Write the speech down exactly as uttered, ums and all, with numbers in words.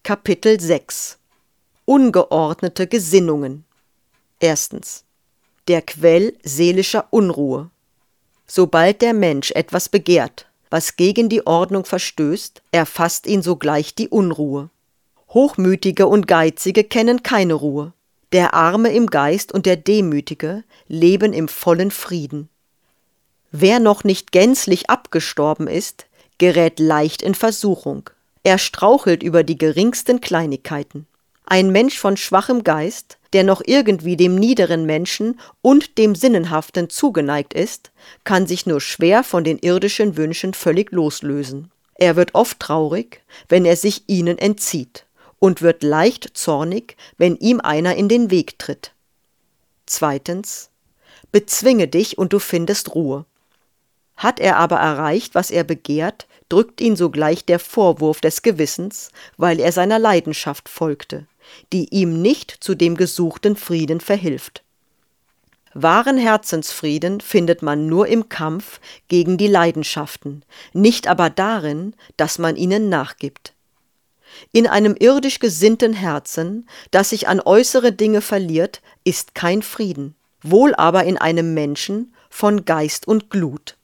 Kapitel sechs Ungeordnete Gesinnungen. Erstens. Der Quell seelischer Unruhe. Sobald der Mensch etwas begehrt, was gegen die Ordnung verstößt, erfasst ihn sogleich die Unruhe. Hochmütige und Geizige kennen keine Ruhe. Der Arme im Geist und der Demütige leben im vollen Frieden. Wer noch nicht gänzlich abgestorben ist, gerät leicht in Versuchung. Er strauchelt über die geringsten Kleinigkeiten. Ein Mensch von schwachem Geist, der noch irgendwie dem niederen Menschen und dem Sinnenhaften zugeneigt ist, kann sich nur schwer von den irdischen Wünschen völlig loslösen. Er wird oft traurig, wenn er sich ihnen entzieht, und wird leicht zornig, wenn ihm einer in den Weg tritt. Zweitens. Bezwinge dich und du findest Ruhe. Hat er aber erreicht, was er begehrt, drückt ihn sogleich der Vorwurf des Gewissens, weil er seiner Leidenschaft folgte, die ihm nicht zu dem gesuchten Frieden verhilft. Wahren Herzensfrieden findet man nur im Kampf gegen die Leidenschaften, nicht aber darin, dass man ihnen nachgibt. In einem irdisch gesinnten Herzen, das sich an äußere Dinge verliert, ist kein Frieden, wohl aber in einem Menschen von Geist und Glut.